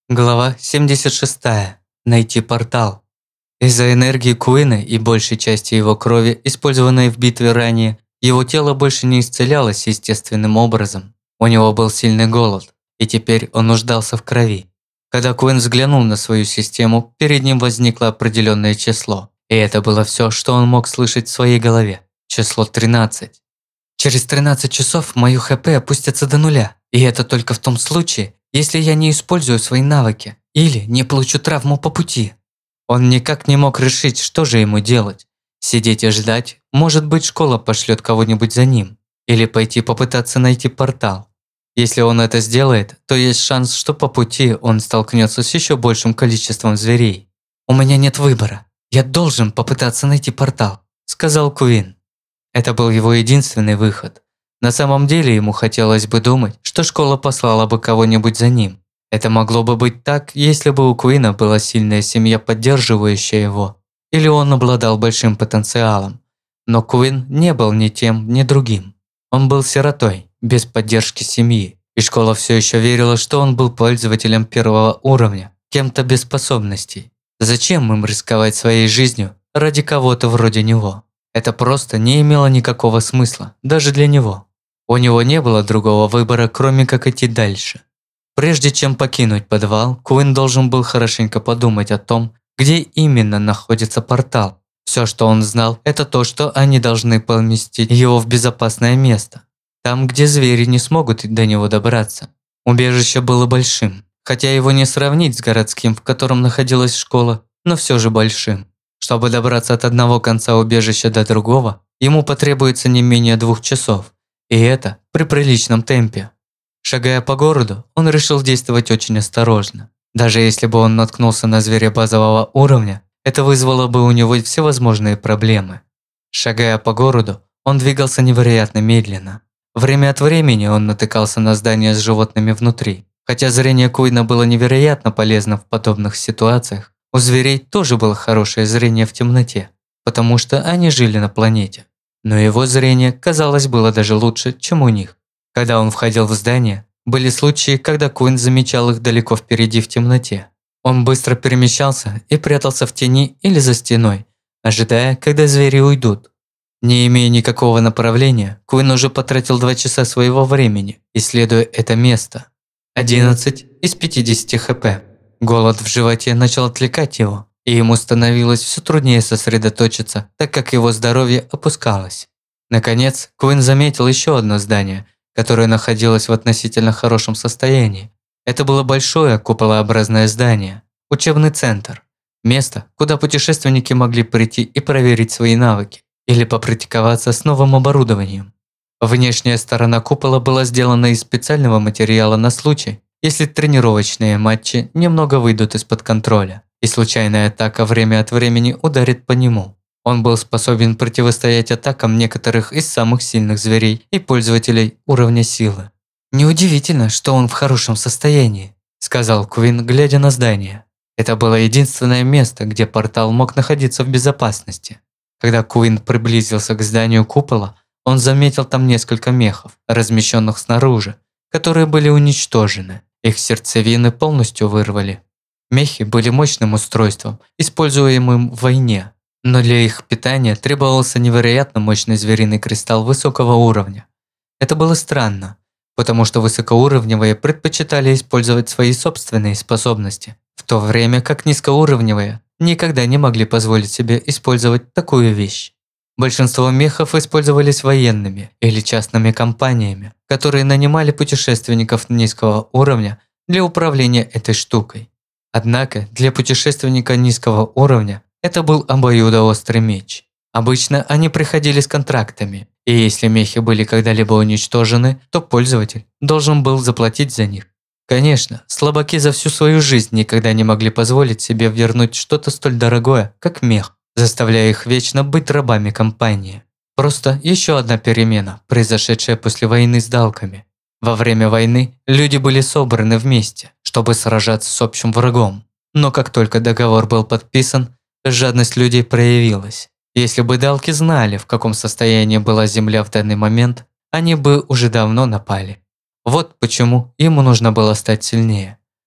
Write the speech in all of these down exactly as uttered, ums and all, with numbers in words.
Глава семьдесят шесть. Найти портал. Из-за энергии Куина и большей части его крови, использованной в битве ранее, его тело больше не исцелялось естественным образом. У него был сильный голод, и теперь он нуждался в крови. Когда Куин взглянул на свою систему, перед ним возникло определенное число, и это было все, что он мог слышать в своей голове. Число тринадцать. Через тринадцать часов мое ХП опустится до нуля, и это только в том случае, если я не использую свои навыки или не получу травму по пути. Он никак не мог решить, что же ему делать. Сидеть и ждать, может быть, школа пошлет кого-нибудь за ним, или пойти попытаться найти портал. Если он это сделает, то есть шанс, что по пути он столкнется с еще большим количеством зверей. «У меня нет выбора. Я должен попытаться найти портал», – сказал Куин. Это был его единственный выход. На самом деле ему хотелось бы думать, что школа послала бы кого-нибудь за ним. Это могло бы быть так, если бы у Куина была сильная семья, поддерживающая его, или он обладал большим потенциалом. Но Куин не был ни тем, ни другим. Он был сиротой, без поддержки семьи, и школа все еще верила, что он был пользователем первого уровня, кем-то без способностей. Зачем им рисковать своей жизнью ради кого-то вроде него? Это просто не имело никакого смысла, даже для него. У него не было другого выбора, кроме как идти дальше. Прежде чем покинуть подвал, Куин должен был хорошенько подумать о том, где именно находится портал. Все, что он знал, это то, что они должны поместить его в безопасное место. Там, где звери не смогут до него добраться. Убежище было большим, хотя его не сравнить с городским, в котором находилась школа, но все же большим. Чтобы добраться от одного конца убежища до другого, ему потребуется не менее двух часов, и это при приличном темпе. Шагая по городу, он решил действовать очень осторожно. Даже если бы он наткнулся на зверя базового уровня, это вызвало бы у него всевозможные проблемы. Шагая по городу, он двигался невероятно медленно. Время от времени он натыкался на здания с животными внутри. Хотя зрение Куина было невероятно полезно в подобных ситуациях, у зверей тоже было хорошее зрение в темноте, потому что они жили на планете. Но его зрение, казалось, было даже лучше, чем у них. Когда он входил в здание, были случаи, когда Куин замечал их далеко впереди в темноте. Он быстро перемещался и прятался в тени или за стеной, ожидая, когда звери уйдут. Не имея никакого направления, Куин уже потратил два часа своего времени, исследуя это место. одиннадцать из пятидесяти хп. Голод в животе начал отвлекать его, и ему становилось все труднее сосредоточиться, так как его здоровье опускалось. Наконец, Куин заметил еще одно здание, которое находилось в относительно хорошем состоянии. Это было большое куполообразное здание, учебный центр, место, куда путешественники могли прийти и проверить свои навыки, или попрактиковаться с новым оборудованием. Внешняя сторона купола была сделана из специального материала на случай, если тренировочные матчи немного выйдут из-под контроля, и случайная атака время от времени ударит по нему. Он был способен противостоять атакам некоторых из самых сильных зверей и пользователей уровня силы. «Неудивительно, что он в хорошем состоянии», – сказал Куин, глядя на здание. Это было единственное место, где портал мог находиться в безопасности. Когда Куин приблизился к зданию купола, он заметил там несколько мехов, размещенных снаружи, которые были уничтожены. Их сердцевины полностью вырвали. Мехи были мощным устройством, используемым в войне, но для их питания требовался невероятно мощный звериный кристалл высокого уровня. Это было странно, потому что высокоуровневые предпочитали использовать свои собственные способности, в то время как низкоуровневые никогда не могли позволить себе использовать такую вещь. Большинство мехов использовались военными или частными компаниями, которые нанимали путешественников низкого уровня для управления этой штукой. Однако для путешественника низкого уровня это был обоюдоострый меч. Обычно они приходили с контрактами, и если мехи были когда-либо уничтожены, то пользователь должен был заплатить за них. Конечно, слабаки за всю свою жизнь никогда не могли позволить себе вернуть что-то столь дорогое, как мех, заставляя их вечно быть рабами компании. Просто еще одна перемена, произошедшая после войны с далками. Во время войны люди были собраны вместе, чтобы сражаться с общим врагом. Но как только договор был подписан, жадность людей проявилась. Если бы далки знали, в каком состоянии была земля в данный момент, они бы уже давно напали. Вот почему ему нужно было стать сильнее.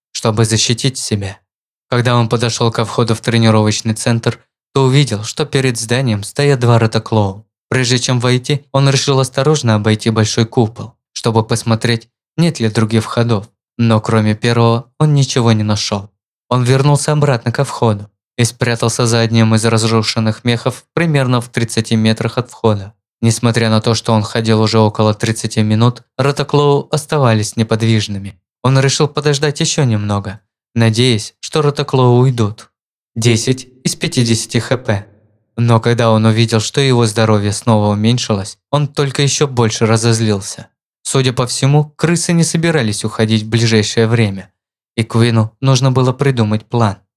чтобы защитить себя. Когда он подошел ко входу в тренировочный центр, то увидел, что перед зданием стоят два Ратаклоу. Прежде чем войти, он решил осторожно обойти большой купол, чтобы посмотреть, нет ли других входов. Но кроме первого он ничего не нашел. Он вернулся обратно ко входу и спрятался за одним из разрушенных мехов примерно в тридцати метрах от входа. Несмотря на то, что он ходил уже около тридцати минут, Ратаклоу оставались неподвижными. Он решил подождать еще немного, надеясь, что Ратаклоу уйдут. десять из пятидесяти хп. Но когда он увидел, что его здоровье снова уменьшилось, он только еще больше разозлился. Судя по всему, крысы не собирались уходить в ближайшее время, и Квину нужно было придумать план.